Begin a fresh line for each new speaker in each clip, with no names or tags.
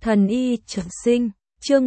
Thần y trường sinh, chương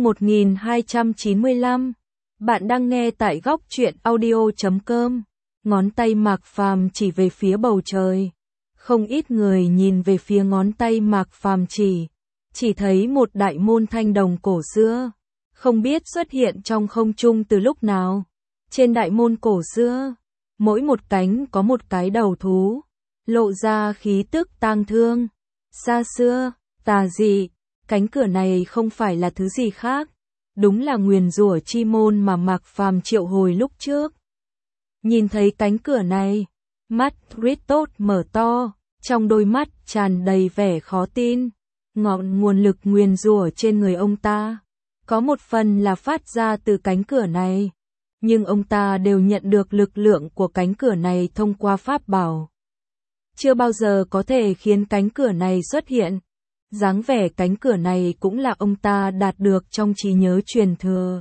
1295. Bạn đang nghe tại góc truyện audio.com. Ngón tay Mạc Phàm chỉ về phía bầu trời. Không ít người nhìn về phía ngón tay Mạc Phàm chỉ thấy một đại môn thanh đồng cổ xưa, không biết xuất hiện trong không trung từ lúc nào. Trên đại môn cổ xưa, mỗi một cánh có một cái đầu thú, lộ ra khí tức tang thương, xa xưa, tà dị. Cánh cửa này không phải là thứ gì khác, đúng là nguyền rủa chi môn mà Mạc Phàm triệu hồi lúc trước. Nhìn thấy cánh cửa này, mắt Ritot mở to, trong đôi mắt tràn đầy vẻ khó tin. Ngọn nguồn lực nguyền rủa trên người ông ta, có một phần là phát ra từ cánh cửa này, nhưng ông ta đều nhận được lực lượng của cánh cửa này thông qua pháp bảo. Chưa bao giờ có thể khiến cánh cửa này xuất hiện. Dáng vẻ cánh cửa này cũng là ông ta đạt được trong trí nhớ truyền thừa.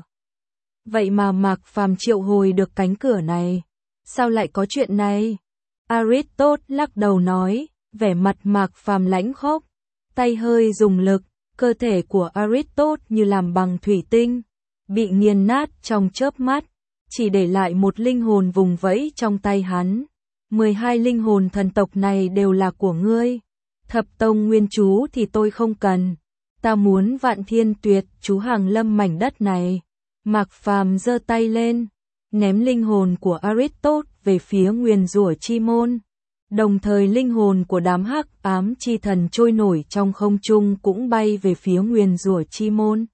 Vậy mà Mạc Phàm triệu hồi được cánh cửa này, sao lại có chuyện này? Aristotle lắc đầu nói, vẻ mặt Mạc Phàm lãnh khốc, tay hơi dùng lực, cơ thể của Aristotle như làm bằng thủy tinh, bị nghiền nát trong chớp mắt, chỉ để lại một linh hồn vùng vẫy trong tay hắn. 12 linh hồn thần tộc này đều là của ngươi. Thập tông nguyên chú thì tôi không cần, ta muốn Vạn Thiên Tuyệt chú hàng lâm mảnh đất này. Mạc Phàm giơ tay lên, ném linh hồn của Aristotle về phía nguyền rủa chi môn. Đồng thời linh hồn của đám hắc ám chi thần trôi nổi trong không trung cũng bay về phía nguyền rủa chi môn.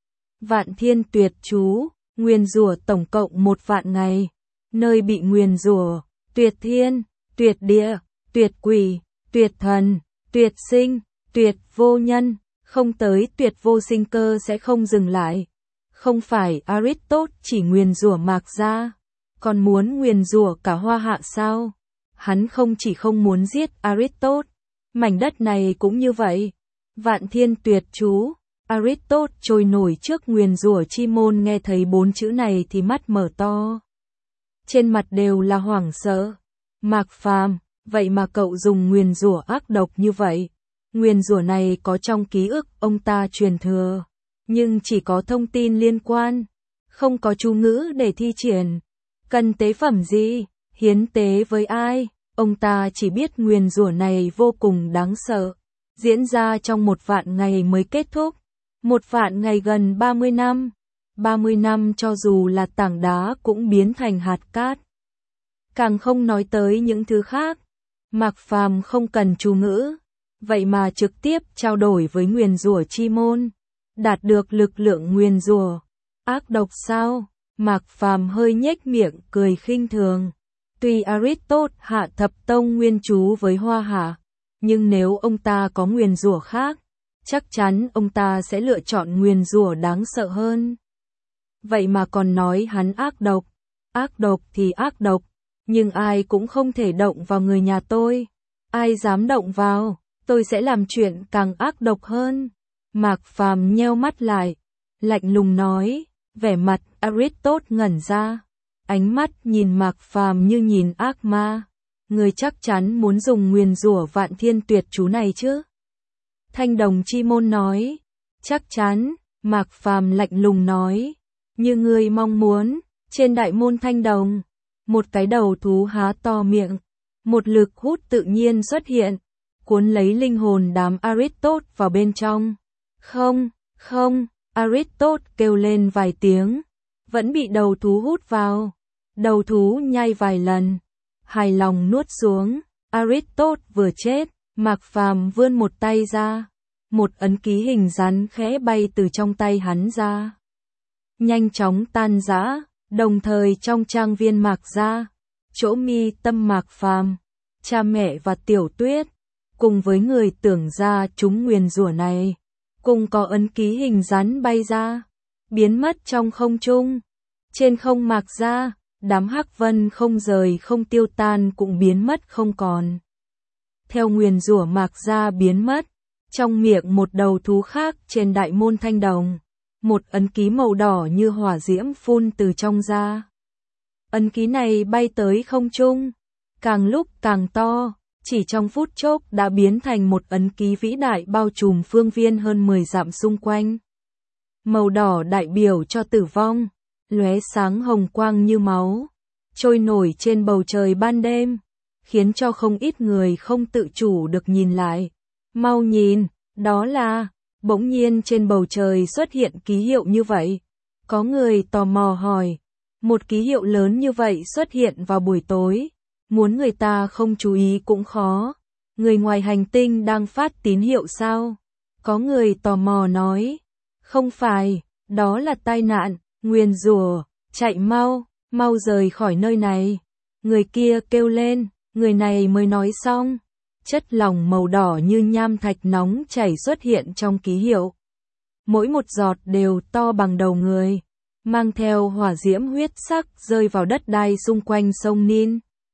Vạn Thiên Tuyệt chú, nguyền rủa tổng cộng 1 vạn ngày, nơi bị nguyền rủa, tuyệt thiên, tuyệt địa, tuyệt quỷ, tuyệt thần, tuyệt sinh, tuyệt vô nhân, không tới tuyệt vô sinh cơ sẽ không dừng lại. Không phải Aristotle chỉ nguyền rủa Mạc gia, còn muốn nguyền rủa cả Hoa Hạ sao? Hắn không chỉ không muốn giết Aristotle, mảnh đất này cũng như vậy. Vạn Thiên Tuyệt chú, Aristotle trôi nổi trước nguyền rủa chi môn, nghe thấy 4 chữ này thì mắt mở to. Trên mặt đều là hoảng sợ. Mạc Phàm, vậy mà cậu dùng nguyền rủa ác độc như vậy. Nguyền rủa này có trong ký ức ông ta truyền thừa, nhưng chỉ có thông tin liên quan, không có chú ngữ để thi triển. Cần tế phẩm gì? Hiến tế với ai? Ông ta chỉ biết nguyền rủa này vô cùng đáng sợ, diễn ra trong 1 vạn ngày mới kết thúc. 1 vạn ngày gần 30 năm. 30 năm cho dù là tảng đá cũng biến thành hạt cát. Càng không nói tới những thứ khác. Mạc Phàm không cần chú ngữ, vậy mà trực tiếp trao đổi với nguyền rủa chi môn, đạt được lực lượng nguyền rủa. Ác độc sao? Mạc Phàm hơi nhếch miệng cười khinh thường. Tuy Aristotle hạ thập tông nguyên chú với Hoa Hạ, nhưng nếu ông ta có nguyền rủa khác, chắc chắn ông ta sẽ lựa chọn nguyền rủa đáng sợ hơn. Vậy mà còn nói hắn ác độc. Ác độc thì ác độc, nhưng ai cũng không thể động vào người nhà tôi. Ai dám động vào, tôi sẽ làm chuyện càng ác độc hơn. Mạc Phàm nheo mắt lại, lạnh lùng nói, vẻ mặt Aristotle ngẩn ra. Ánh mắt nhìn Mạc Phàm như nhìn ác ma. Người chắc chắn muốn dùng nguyền rủa Vạn Thiên Tuyệt chú này chứ? Thanh đồng chi môn nói, chắc chắn. Mạc Phàm lạnh lùng nói, như người mong muốn. Trên đại môn thanh đồng, một cái đầu thú há to miệng, một lực hút tự nhiên xuất hiện, cuốn lấy linh hồn đám Aristotle vào bên trong. Không, không, Aristotle kêu lên vài tiếng, vẫn bị đầu thú hút vào. Đầu thú nhai vài lần, hài lòng nuốt xuống. Aristotle vừa chết, Mạc Phàm vươn một tay ra, một ấn ký hình rắn khẽ bay từ trong tay hắn ra, nhanh chóng tan rã. Đồng thời trong trang viên Mạc gia, chỗ mi tâm Mạc Phàm, cha mẹ và Tiểu Tuyết, cùng với người tưởng ra chúng nguyền rủa này, cùng có ấn ký hình rắn bay ra, biến mất trong không trung. Trên không Mạc gia, đám hắc vân không rời không tiêu tan cũng biến mất không còn. Theo nguyền rủa Mạc gia biến mất, trong miệng một đầu thú khác trên đại môn thanh đồng, một ấn ký màu đỏ như hỏa diễm phun từ trong ra. Ấn ký này bay tới không trung, càng lúc càng to, chỉ trong phút chốc đã biến thành một ấn ký vĩ đại bao trùm phương viên hơn 10 dặm xung quanh. Màu đỏ đại biểu cho tử vong, lóe sáng hồng quang như máu, trôi nổi trên bầu trời ban đêm, khiến cho không ít người không tự chủ được nhìn lại. Mau nhìn, đó là, bỗng nhiên trên bầu trời xuất hiện ký hiệu như vậy. Có người tò mò hỏi, một ký hiệu lớn như vậy xuất hiện vào buổi tối, muốn người ta không chú ý cũng khó. Người ngoài hành tinh đang phát tín hiệu sao? Có người tò mò nói, không phải, đó là tai nạn, nguyền rủa, chạy mau, mau rời khỏi nơi này. Người kia kêu lên, người này mới nói xong. Chất lỏng màu đỏ như nham thạch nóng chảy xuất hiện trong ký hiệu. Mỗi một giọt đều to bằng đầu người, mang theo hỏa diễm huyết sắc rơi vào đất đai xung quanh sông Nin.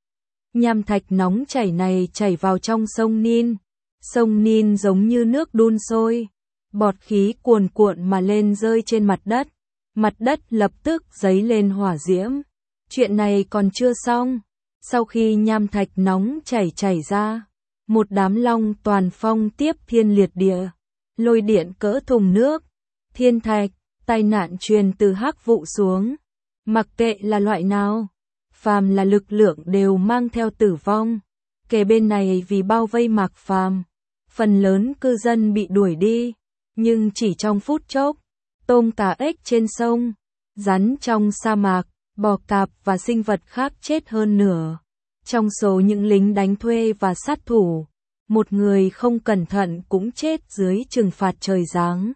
Nham thạch nóng chảy này chảy vào trong sông Nin. Sông Nin giống như nước đun sôi, bọt khí cuồn cuộn mà lên rơi trên mặt đất. Mặt đất lập tức dấy lên hỏa diễm. Chuyện này còn chưa xong. Sau khi nham thạch nóng chảy ra, một đám long toàn phong tiếp thiên liệt địa, lôi điện cỡ thùng nước, thiên thạch, tai nạn truyền từ hắc vụ xuống. Mặc kệ là loại nào, phàm là lực lượng đều mang theo tử vong. Kề bên này vì bao vây Mạc Phàm, phần lớn cư dân bị đuổi đi, nhưng chỉ trong phút chốc, tôm cá ếch trên sông, rắn trong sa mạc, bò cạp và sinh vật khác chết hơn nửa. Trong số những lính đánh thuê và sát thủ, một người không cẩn thận cũng chết dưới trừng phạt trời giáng.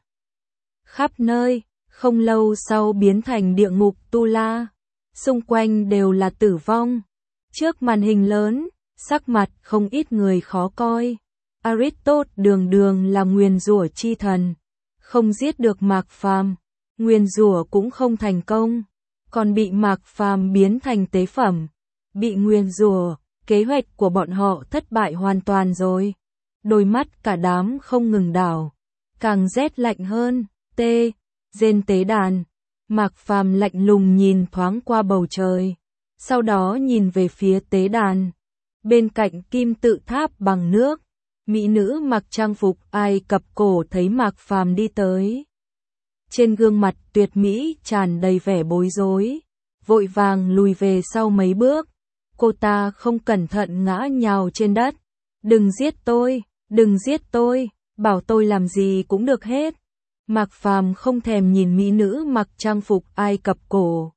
Khắp nơi, không lâu sau biến thành địa ngục Tu La, xung quanh đều là tử vong. Trước màn hình lớn, sắc mặt không ít người khó coi. Aristotle đường đường là nguyền rủa chi thần, không giết được Mạc Phàm, nguyền rủa cũng không thành công, còn bị Mạc Phàm biến thành tế phẩm, bị nguyền rủa, kế hoạch của bọn họ thất bại hoàn toàn rồi. Đôi mắt cả đám không ngừng đảo, càng rét lạnh hơn. Trên tế đàn, Mạc Phàm lạnh lùng nhìn thoáng qua bầu trời, sau đó nhìn về phía tế đàn. Bên cạnh kim tự tháp bằng nước, mỹ nữ mặc trang phục Ai Cập cổ thấy Mạc Phàm đi tới. Trên gương mặt tuyệt mỹ tràn đầy vẻ bối rối, vội vàng lùi về sau mấy bước. Cô ta không cẩn thận ngã nhào trên đất. Đừng giết tôi, đừng giết tôi, bảo tôi làm gì cũng được hết. Mạc Phàm không thèm nhìn mỹ nữ mặc trang phục Ai Cập cổ.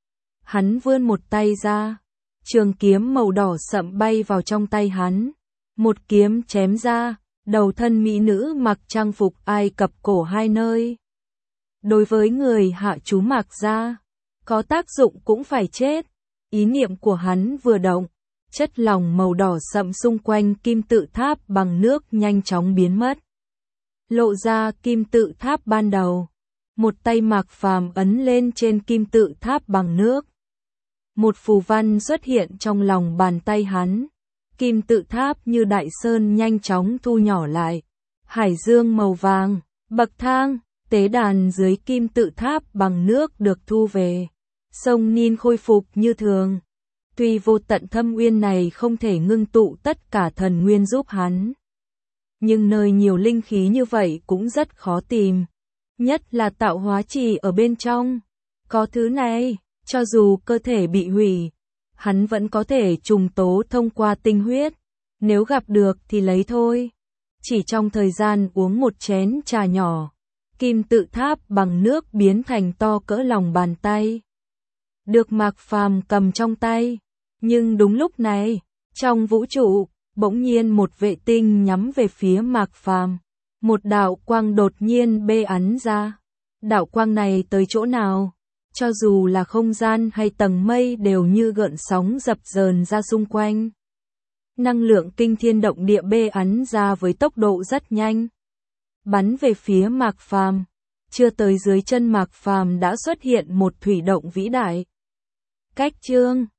Hắn vươn một tay ra, trường kiếm màu đỏ sậm bay vào trong tay hắn. Một kiếm chém ra, đầu thân mỹ nữ mặc trang phục Ai Cập cổ hai nơi. Đối với người hạ chú Mạc gia, có tác dụng cũng phải chết. Ý niệm của hắn vừa động, chất lỏng màu đỏ sậm xung quanh kim tự tháp bằng nước nhanh chóng biến mất. Lộ ra kim tự tháp ban đầu. Một tay Mạc Phàm ấn lên trên kim tự tháp bằng nước. Một phù văn xuất hiện trong lòng bàn tay hắn. Kim tự tháp như đại sơn nhanh chóng thu nhỏ lại. Hải dương màu vàng, bậc thang, tế đàn dưới kim tự tháp bằng nước được thu về. Sông Nin khôi phục như thường. Tuy vô tận thâm uyên này không thể ngưng tụ tất cả thần nguyên giúp hắn, nhưng nơi nhiều linh khí như vậy cũng rất khó tìm. Nhất là tạo hóa trì ở bên trong. Có thứ này, cho dù cơ thể bị hủy, hắn vẫn có thể trùng tố thông qua tinh huyết. Nếu gặp được thì lấy thôi. Chỉ trong thời gian uống một chén trà nhỏ, kim tự tháp bằng nước biến thành to cỡ lòng bàn tay. Được Mạc Phàm cầm trong tay. Nhưng đúng lúc này, trong vũ trụ, bỗng nhiên một vệ tinh nhắm về phía Mạc Phàm. Một đạo quang đột nhiên bê ắn ra. Đạo quang này tới chỗ nào, cho dù là không gian hay tầng mây đều như gợn sóng dập dờn ra xung quanh. Năng lượng kinh thiên động địa bê ắn ra với tốc độ rất nhanh, bắn về phía Mạc Phàm. Chưa tới dưới chân Mạc Phàm đã xuất hiện một thủy động vĩ đại. Cách chương